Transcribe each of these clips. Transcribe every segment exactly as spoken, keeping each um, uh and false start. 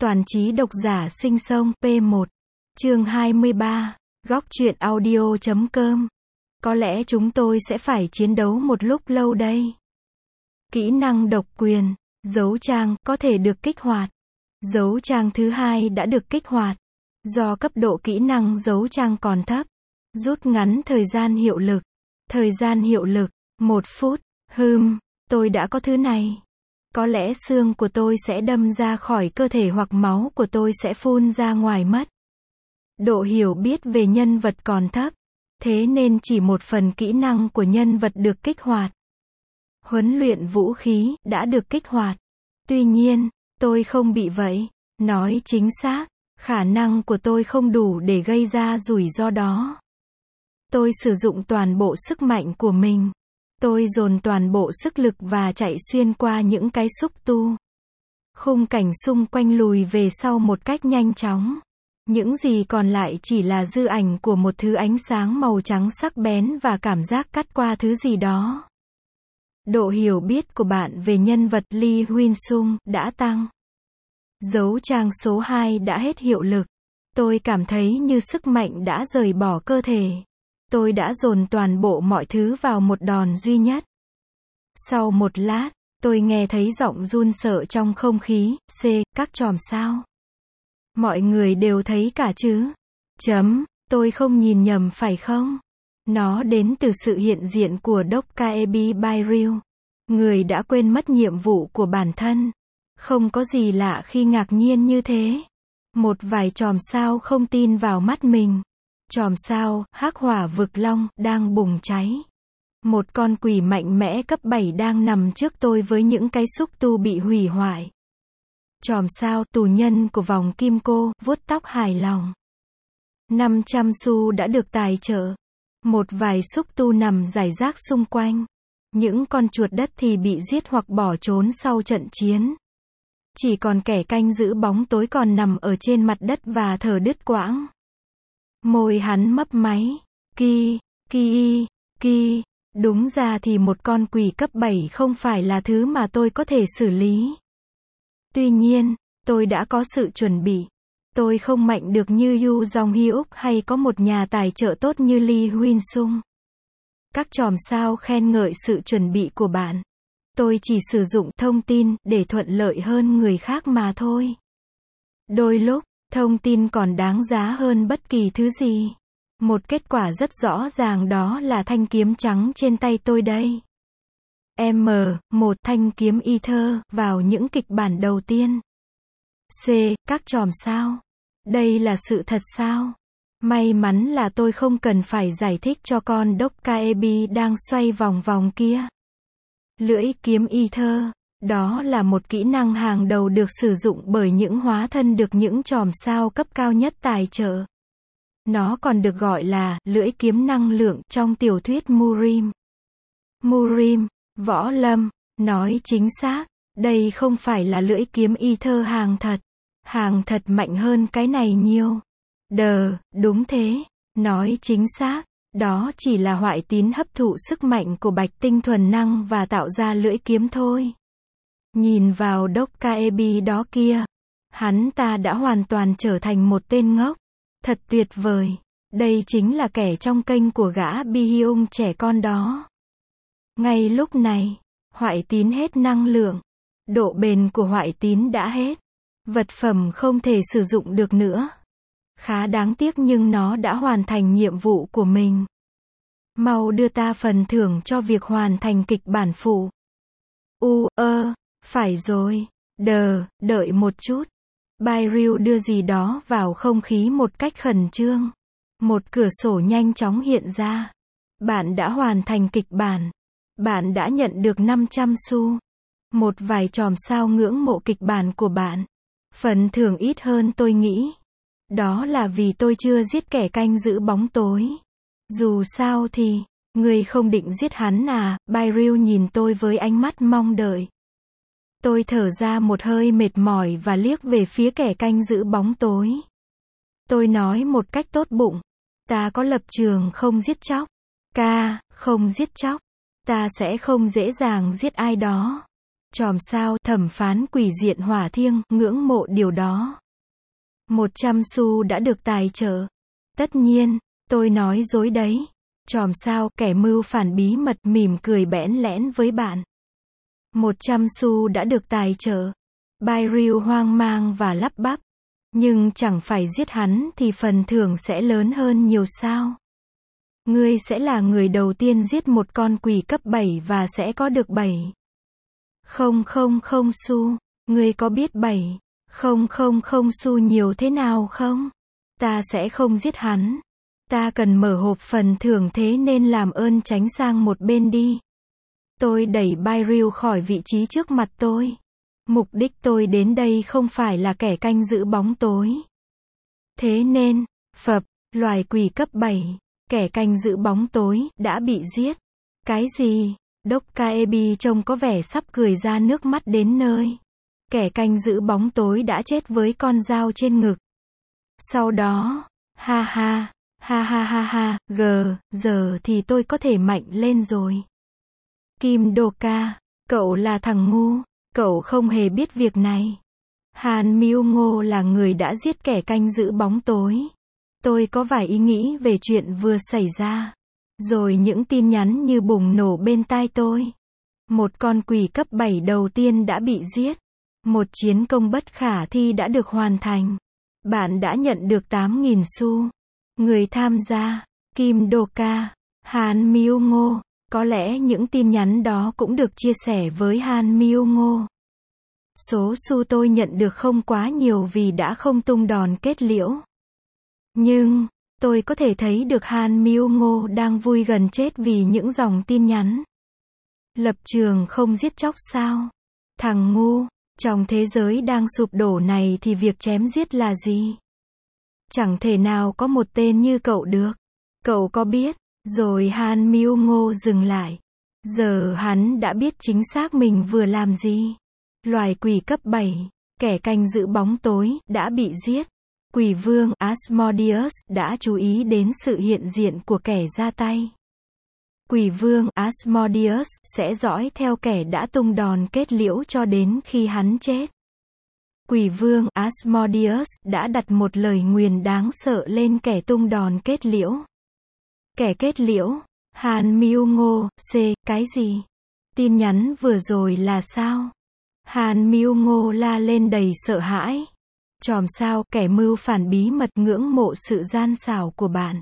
Toàn trí độc giả sinh sông P một. Chương hai mươi ba. Góc truyện audio chấm com. Có lẽ chúng tôi sẽ phải chiến đấu một lúc lâu đây. Kỹ năng độc quyền, dấu trang, có thể được kích hoạt. Dấu trang thứ hai đã được kích hoạt. Do cấp độ kỹ năng dấu trang còn thấp, rút ngắn thời gian hiệu lực. Thời gian hiệu lực, một phút. Hừm, tôi đã có thứ này. Có lẽ xương của tôi sẽ đâm ra khỏi cơ thể hoặc máu của tôi sẽ phun ra ngoài mất. Độ hiểu biết về nhân vật còn thấp, thế nên chỉ một phần kỹ năng của nhân vật được kích hoạt. Huấn luyện vũ khí đã được kích hoạt. Tuy nhiên, tôi không bị vậy. Nói chính xác, khả năng của tôi không đủ để gây ra rủi ro đó. Tôi sử dụng toàn bộ sức mạnh của mình. Tôi dồn toàn bộ sức lực và chạy xuyên qua những cái xúc tu. Khung cảnh xung quanh lùi về sau một cách nhanh chóng. Những gì còn lại chỉ là dư ảnh của một thứ ánh sáng màu trắng sắc bén và cảm giác cắt qua thứ gì đó. Độ hiểu biết của bạn về nhân vật Lee Huynh Sung đã tăng. Dấu trang số hai đã hết hiệu lực. Tôi cảm thấy như sức mạnh đã rời bỏ cơ thể. Tôi đã dồn toàn bộ mọi thứ vào một đòn duy nhất. Sau một lát, tôi nghe thấy giọng run sợ trong không khí, C, các chòm sao. Mọi người đều thấy cả chứ? Chấm, tôi không nhìn nhầm phải không? Nó đến từ sự hiện diện của Dokkaebi Byril. Người đã quên mất nhiệm vụ của bản thân. Không có gì lạ khi ngạc nhiên như thế. Một vài chòm sao không tin vào mắt mình. Chòm sao, hắc hỏa vực long, đang bùng cháy. Một con quỷ mạnh mẽ cấp bảy đang nằm trước tôi với những cái xúc tu bị hủy hoại. Chòm sao, tù nhân của vòng kim cô, vuốt tóc hài lòng. năm trăm xu đã được tài trợ. Một vài xúc tu nằm rải rác xung quanh. Những con chuột đất thì bị giết hoặc bỏ trốn sau trận chiến. Chỉ còn kẻ canh giữ bóng tối còn nằm ở trên mặt đất và thở đứt quãng. Môi hắn mấp máy. Ki, ki, ki. Đúng ra thì một con quỷ cấp bảy không phải là thứ mà tôi có thể xử lý. Tuy nhiên, tôi đã có sự chuẩn bị. Tôi không mạnh được như Yu Jong Hyuk hay có một nhà tài trợ tốt như Lee Huynh Sung. Các chòm sao khen ngợi sự chuẩn bị của bạn. Tôi chỉ sử dụng thông tin để thuận lợi hơn người khác mà thôi. Đôi lúc, thông tin còn đáng giá hơn bất kỳ thứ gì. Một kết quả rất rõ ràng đó là thanh kiếm trắng trên tay tôi đây. M, một thanh kiếm Ether, vào những kịch bản đầu tiên. C, các chòm sao. Đây là sự thật sao? May mắn là tôi không cần phải giải thích cho con Dokkaebi đang xoay vòng vòng kia. Lưỡi kiếm Ether, đó là một kỹ năng hàng đầu được sử dụng bởi những hóa thân được những chòm sao cấp cao nhất tài trợ. Nó còn được gọi là lưỡi kiếm năng lượng trong tiểu thuyết Murim. Murim, võ lâm, nói chính xác, đây không phải là lưỡi kiếm Ether hàng thật. Hàng thật mạnh hơn cái này nhiều. Đờ, đúng thế, nói chính xác, đó chỉ là hoại tín hấp thụ sức mạnh của bạch tinh thuần năng và tạo ra lưỡi kiếm thôi. Nhìn vào Dokkaebi đó kia, hắn ta đã hoàn toàn trở thành một tên ngốc. Thật tuyệt vời, đây chính là kẻ trong kênh của gã Bi-hyung trẻ con đó. Ngay lúc này, hoại tín hết năng lượng. Độ bền của hoại tín đã hết. Vật phẩm không thể sử dụng được nữa. Khá đáng tiếc nhưng nó đã hoàn thành nhiệm vụ của mình. Mau đưa ta phần thưởng cho việc hoàn thành kịch bản phụ. U, ơ, phải rồi. Đờ, đợi một chút. Byril đưa gì đó vào không khí một cách khẩn trương. Một cửa sổ nhanh chóng hiện ra. Bạn đã hoàn thành kịch bản. Bạn đã nhận được năm trăm xu. Một vài chòm sao ngưỡng mộ kịch bản của bạn. Phần thưởng ít hơn tôi nghĩ. Đó là vì tôi chưa giết kẻ canh giữ bóng tối. Dù sao thì, người không định giết hắn à? Byril nhìn tôi với ánh mắt mong đợi. Tôi thở ra một hơi mệt mỏi và liếc về phía kẻ canh giữ bóng tối. Tôi nói một cách tốt bụng. Ta có lập trường không giết chóc. Ca, không giết chóc. Ta sẽ không dễ dàng giết ai đó. Chòm sao, thẩm phán quỷ diện hỏa thiêng, ngưỡng mộ điều đó. Một trăm xu đã được tài trợ. Tất nhiên, tôi nói dối đấy. Chòm sao, kẻ mưu phản bí mật mỉm cười bẽn lẽn với bạn. Một trăm xu đã được tài trợ. Bairil hoang mang và lắp bắp. Nhưng chẳng phải giết hắn thì phần thưởng sẽ lớn hơn nhiều sao? Ngươi sẽ là người đầu tiên giết một con quỷ cấp bảy và sẽ có được bảy. Không không không xu. Ngươi có biết bảy. Không không không xu nhiều thế nào không? Ta sẽ không giết hắn. Ta cần mở hộp phần thưởng thế nên làm ơn tránh sang một bên đi. Tôi đẩy Bairil khỏi vị trí trước mặt tôi. Mục đích tôi đến đây không phải là kẻ canh giữ bóng tối. Thế nên, phập, loài quỷ cấp bảy, kẻ canh giữ bóng tối, đã bị giết. Cái gì? Dokkaebi trông có vẻ sắp cười ra nước mắt đến nơi. Kẻ canh giữ bóng tối đã chết với con dao trên ngực. Sau đó, ha ha, ha ha ha ha, gờ, giờ thì tôi có thể mạnh lên rồi. Kim Doka, cậu là thằng ngu, cậu không hề biết việc này. Han Myung-ngô là người đã giết kẻ canh giữ bóng tối. Tôi có vài ý nghĩ về chuyện vừa xảy ra. Rồi những tin nhắn như bùng nổ bên tai tôi. Một con quỷ cấp bảy đầu tiên đã bị giết. Một chiến công bất khả thi đã được hoàn thành. Bạn đã nhận được tám nghìn xu. Người tham gia, Kim Doka, Han Myung-ngô. Có lẽ những tin nhắn đó cũng được chia sẻ với Han Myung-ngô. Số xu tôi nhận được không quá nhiều vì đã không tung đòn kết liễu. Nhưng, tôi có thể thấy được Han Myung-ngô đang vui gần chết vì những dòng tin nhắn. Lập trường không giết chóc sao? Thằng ngu, trong thế giới đang sụp đổ này thì việc chém giết là gì? Chẳng thể nào có một tên như cậu được. Cậu có biết? Rồi Han Myung-ngô dừng lại. Giờ hắn đã biết chính xác mình vừa làm gì. Loài quỷ cấp bảy, kẻ canh giữ bóng tối, đã bị giết. Quỷ vương Asmodeus đã chú ý đến sự hiện diện của kẻ ra tay. Quỷ vương Asmodeus sẽ dõi theo kẻ đã tung đòn kết liễu cho đến khi hắn chết. Quỷ vương Asmodeus đã đặt một lời nguyền đáng sợ lên kẻ tung đòn kết liễu. Kẻ kết liễu, Han Myung-ngô, C, cái gì? Tin nhắn vừa rồi là sao? Han Myung-ngô la lên đầy sợ hãi. Chòm sao, kẻ mưu phản bí mật ngưỡng mộ sự gian xảo của bạn.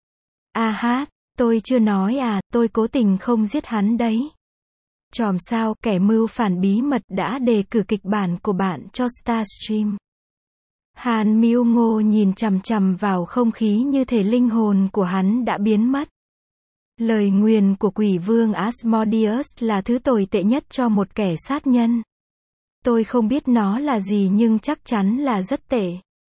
A hát, tôi chưa nói à, tôi cố tình không giết hắn đấy. Chòm sao, kẻ mưu phản bí mật đã đề cử kịch bản của bạn cho Starstream. Han Myung-ngô nhìn chằm chằm vào không khí như thể linh hồn của hắn đã biến mất. Lời nguyền của quỷ vương Asmodeus là thứ tồi tệ nhất cho một kẻ sát nhân. Tôi không biết nó là gì nhưng chắc chắn là rất tệ.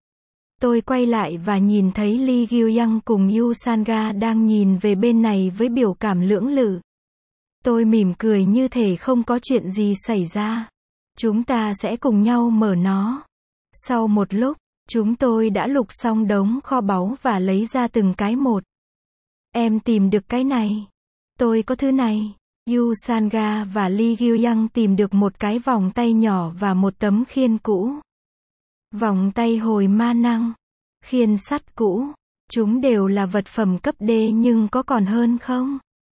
Tôi quay lại và nhìn thấy Lee Gyu-young cùng Yu Sanga đang nhìn về bên này với biểu cảm lưỡng lự. Tôi mỉm cười như thể không có chuyện gì xảy ra. Chúng ta sẽ cùng nhau mở nó. Sau một lúc, chúng tôi đã lục xong đống kho báu và lấy ra từng cái một. Em tìm được cái này. Tôi có thứ này. Yu Sanga và Lee Gyu-young tìm được một cái vòng tay nhỏ và một tấm khiên cũ. Vòng tay hồi ma năng. Khiên sắt cũ. Chúng đều là vật phẩm cấp D nhưng có còn hơn không?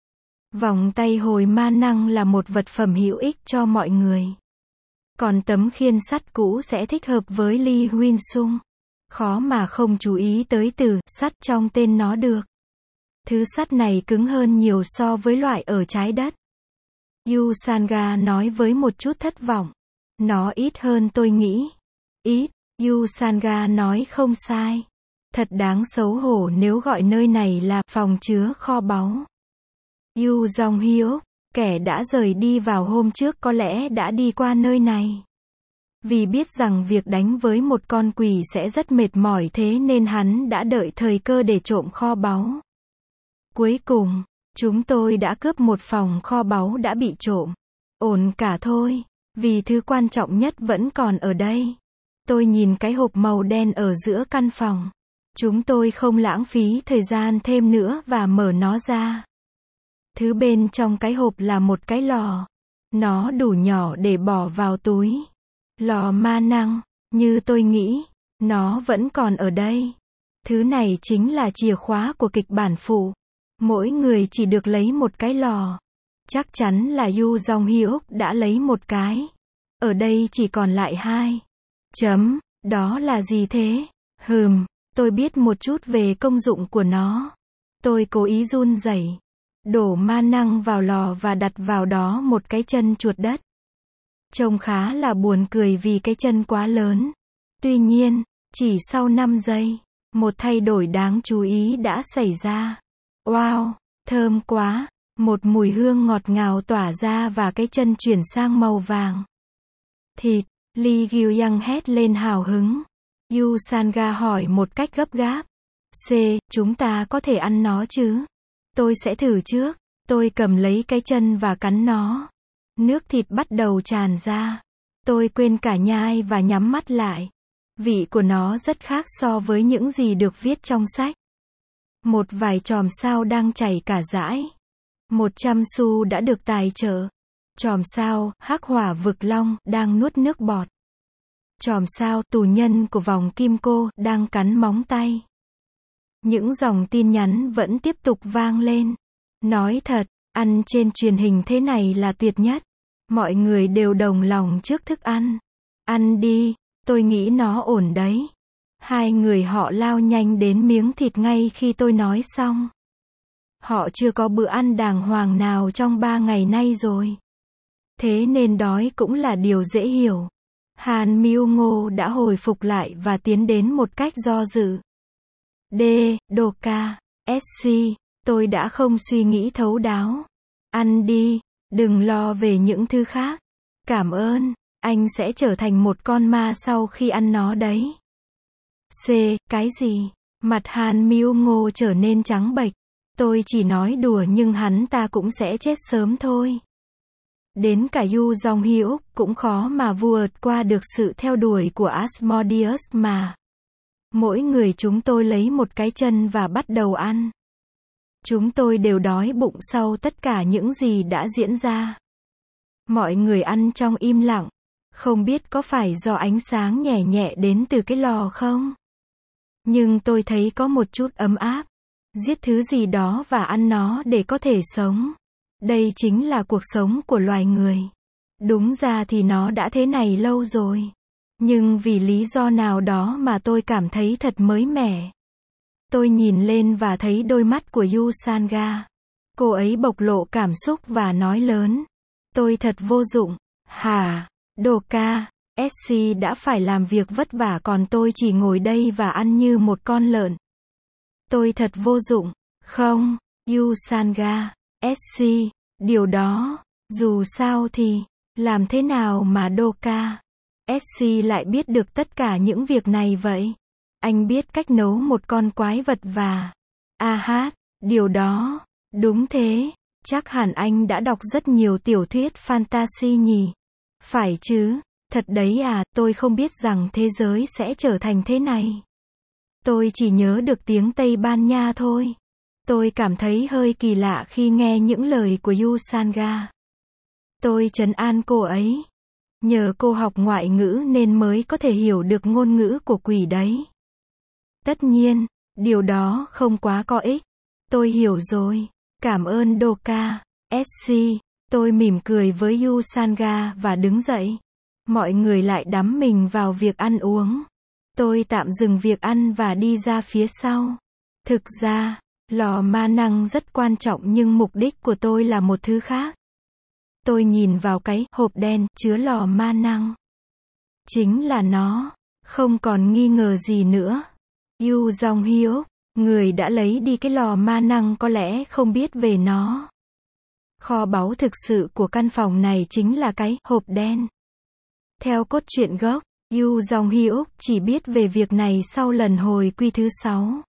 Vòng tay hồi ma năng là một vật phẩm hữu ích cho mọi người. Còn tấm khiên sắt cũ sẽ thích hợp với Lee Huynh-sung. Khó mà không chú ý tới từ sắt trong tên nó được. Thứ sắt này cứng hơn nhiều so với loại ở trái đất. Yu Sanga nói với một chút thất vọng. Nó ít hơn tôi nghĩ. Ít, Yu Sanga nói không sai. Thật đáng xấu hổ nếu gọi nơi này là phòng chứa kho báu. Yu Jong-hyuk, kẻ đã rời đi vào hôm trước có lẽ đã đi qua nơi này. Vì biết rằng việc đánh với một con quỷ sẽ rất mệt mỏi thế nên hắn đã đợi thời cơ để trộm kho báu. Cuối cùng, chúng tôi đã cướp một phòng kho báu đã bị trộm. Ổn cả thôi, vì thứ quan trọng nhất vẫn còn ở đây. Tôi nhìn cái hộp màu đen ở giữa căn phòng. Chúng tôi không lãng phí thời gian thêm nữa và mở nó ra. Thứ bên trong cái hộp là một cái lò. Nó đủ nhỏ để bỏ vào túi. Lò ma năng, như tôi nghĩ, nó vẫn còn ở đây. Thứ này chính là chìa khóa của kịch bản phụ. Mỗi người chỉ được lấy một cái lò. Chắc chắn là Yu Jong Hyuk đã lấy một cái. Ở đây chỉ còn lại hai. Chấm, đó là gì thế? Hừm, tôi biết một chút về công dụng của nó. Tôi cố ý run rẩy, đổ ma năng vào lò và đặt vào đó một cái chân chuột đất. Trông khá là buồn cười vì cái chân quá lớn. Tuy nhiên, chỉ sau năm giây, một thay đổi đáng chú ý đã xảy ra. Wow, thơm quá, một mùi hương ngọt ngào tỏa ra và cái chân chuyển sang màu vàng. Thịt, Lee Gyu-young hét lên hào hứng. Yu Sanga hỏi một cách gấp gáp. C, chúng ta có thể ăn nó chứ? Tôi sẽ thử trước. Tôi cầm lấy cái chân và cắn nó. Nước thịt bắt đầu tràn ra. Tôi quên cả nhai và nhắm mắt lại. Vị của nó rất khác so với những gì được viết trong sách. Một vài chòm sao đang chảy cả dãi. Một trăm xu đã được tài trợ. Chòm sao, hắc hỏa vực long, đang nuốt nước bọt. Chòm sao, tù nhân của vòng kim cô, đang cắn móng tay. Những dòng tin nhắn vẫn tiếp tục vang lên. Nói thật, ăn trên truyền hình thế này là tuyệt nhất. Mọi người đều đồng lòng trước thức ăn. Ăn đi, tôi nghĩ nó ổn đấy. Hai người họ lao nhanh đến miếng thịt ngay khi tôi nói xong. Họ chưa có bữa ăn đàng hoàng nào trong ba ngày nay rồi. Thế nên đói cũng là điều dễ hiểu. Han Myung-ngô đã hồi phục lại và tiến đến một cách do dự. D, Doka, S C, tôi đã không suy nghĩ thấu đáo. Ăn đi, đừng lo về những thứ khác. Cảm ơn, anh sẽ trở thành một con ma sau khi ăn nó đấy. C, cái gì? Mặt Han Myung-ngô trở nên trắng bệch. Tôi chỉ nói đùa nhưng hắn ta cũng sẽ chết sớm thôi. Đến cả Yu Jong Hyuk cũng khó mà vượt qua được sự theo đuổi của Asmodeus mà. Mỗi người chúng tôi lấy một cái chân và bắt đầu ăn. Chúng tôi đều đói bụng sau tất cả những gì đã diễn ra. Mọi người ăn trong im lặng. Không biết có phải do ánh sáng nhẹ nhẹ đến từ cái lò không? Nhưng tôi thấy có một chút ấm áp. Giết thứ gì đó và ăn nó để có thể sống. Đây chính là cuộc sống của loài người. Đúng ra thì nó đã thế này lâu rồi. Nhưng vì lý do nào đó mà tôi cảm thấy thật mới mẻ. Tôi nhìn lên và thấy đôi mắt của Yu Sanga. Cô ấy bộc lộ cảm xúc và nói lớn. Tôi thật vô dụng. Hả? Doka, S C đã phải làm việc vất vả còn tôi chỉ ngồi đây và ăn như một con lợn. Tôi thật vô dụng. Không, Yu Sanga, S C, điều đó, dù sao thì, làm thế nào mà Doka, S C lại biết được tất cả những việc này vậy? Anh biết cách nấu một con quái vật và... A hát, điều đó, đúng thế, chắc hẳn anh đã đọc rất nhiều tiểu thuyết fantasy nhỉ? Phải chứ, thật đấy à, tôi không biết rằng thế giới sẽ trở thành thế này. Tôi chỉ nhớ được tiếng Tây Ban Nha thôi. Tôi cảm thấy hơi kỳ lạ khi nghe những lời của Yu Sanga. Tôi trấn an cô ấy. Nhờ cô học ngoại ngữ nên mới có thể hiểu được ngôn ngữ của quỷ đấy. Tất nhiên, điều đó không quá có ích. Tôi hiểu rồi. Cảm ơn Doka, S C. Tôi mỉm cười với Yu Sanga và đứng dậy. Mọi người lại đắm mình vào việc ăn uống. Tôi tạm dừng việc ăn và đi ra phía sau. Thực ra, lò ma năng rất quan trọng nhưng mục đích của tôi là một thứ khác. Tôi nhìn vào cái hộp đen chứa lò ma năng. Chính là nó. Không còn nghi ngờ gì nữa. Yu Jong Hyuk, người đã lấy đi cái lò ma năng có lẽ không biết về nó. Kho báu thực sự của căn phòng này chính là cái hộp đen. Theo cốt truyện gốc, Yu Jong Hyuk chỉ biết về việc này sau lần hồi quy thứ sáu.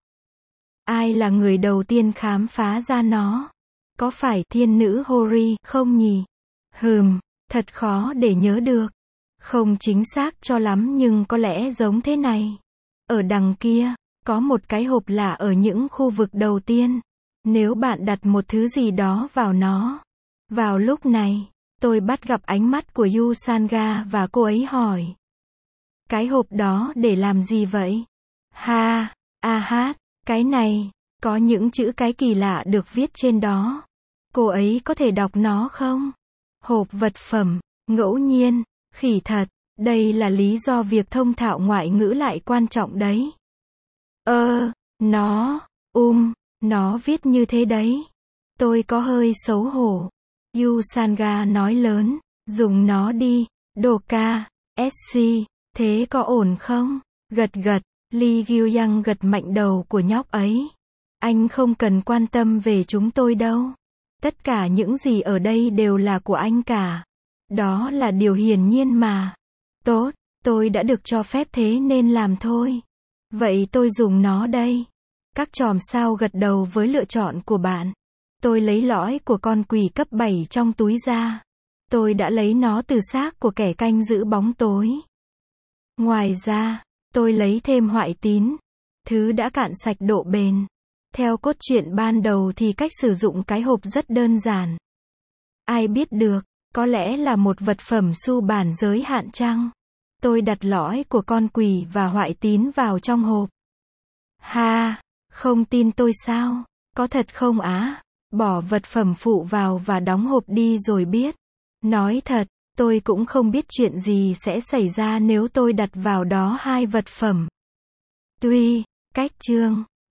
Ai là người đầu tiên khám phá ra nó? Có phải thiên nữ Hori không nhỉ? Hừm, thật khó để nhớ được. Không chính xác cho lắm nhưng có lẽ giống thế này. Ở đằng kia, có một cái hộp lạ ở những khu vực đầu tiên. Nếu bạn đặt một thứ gì đó vào nó, vào lúc này, Tôi bắt gặp ánh mắt của Yusanga và cô ấy hỏi. Cái hộp đó để làm gì vậy? Ha, a hát, cái này, có những chữ cái kỳ lạ được viết trên đó. Cô ấy có thể đọc nó không? Hộp vật phẩm, ngẫu nhiên, khỉ thật, đây là lý do việc thông thạo ngoại ngữ lại quan trọng đấy. Ơ, nó, um, nó viết như thế đấy. Tôi có hơi xấu hổ. Yusanga nói lớn, dùng nó đi, Doka, sc, thế có ổn không? Gật gật, Lee Gyu-young gật mạnh đầu của nhóc ấy. Anh không cần quan tâm về chúng tôi đâu. Tất cả những gì ở đây đều là của anh cả. Đó là điều hiển nhiên mà. Tốt, tôi đã được cho phép thế nên làm thôi. Vậy tôi dùng nó đây. Các chòm sao gật đầu với lựa chọn của bạn. Tôi lấy lõi của con quỷ cấp bảy trong túi ra. Tôi đã lấy nó từ xác của kẻ canh giữ bóng tối. Ngoài ra, tôi lấy thêm hoại tín. Thứ đã cạn sạch độ bền. Theo cốt truyện ban đầu thì cách sử dụng cái hộp rất đơn giản. Ai biết được, có lẽ là một vật phẩm xu bản giới hạn chăng? Tôi đặt lõi của con quỷ và hoại tín vào trong hộp. Ha, không tin tôi sao? Có thật không á? Bỏ vật phẩm phụ vào và đóng hộp đi rồi biết. Nói thật, tôi cũng không biết chuyện gì sẽ xảy ra nếu tôi đặt vào đó hai vật phẩm. Tuy, cách chương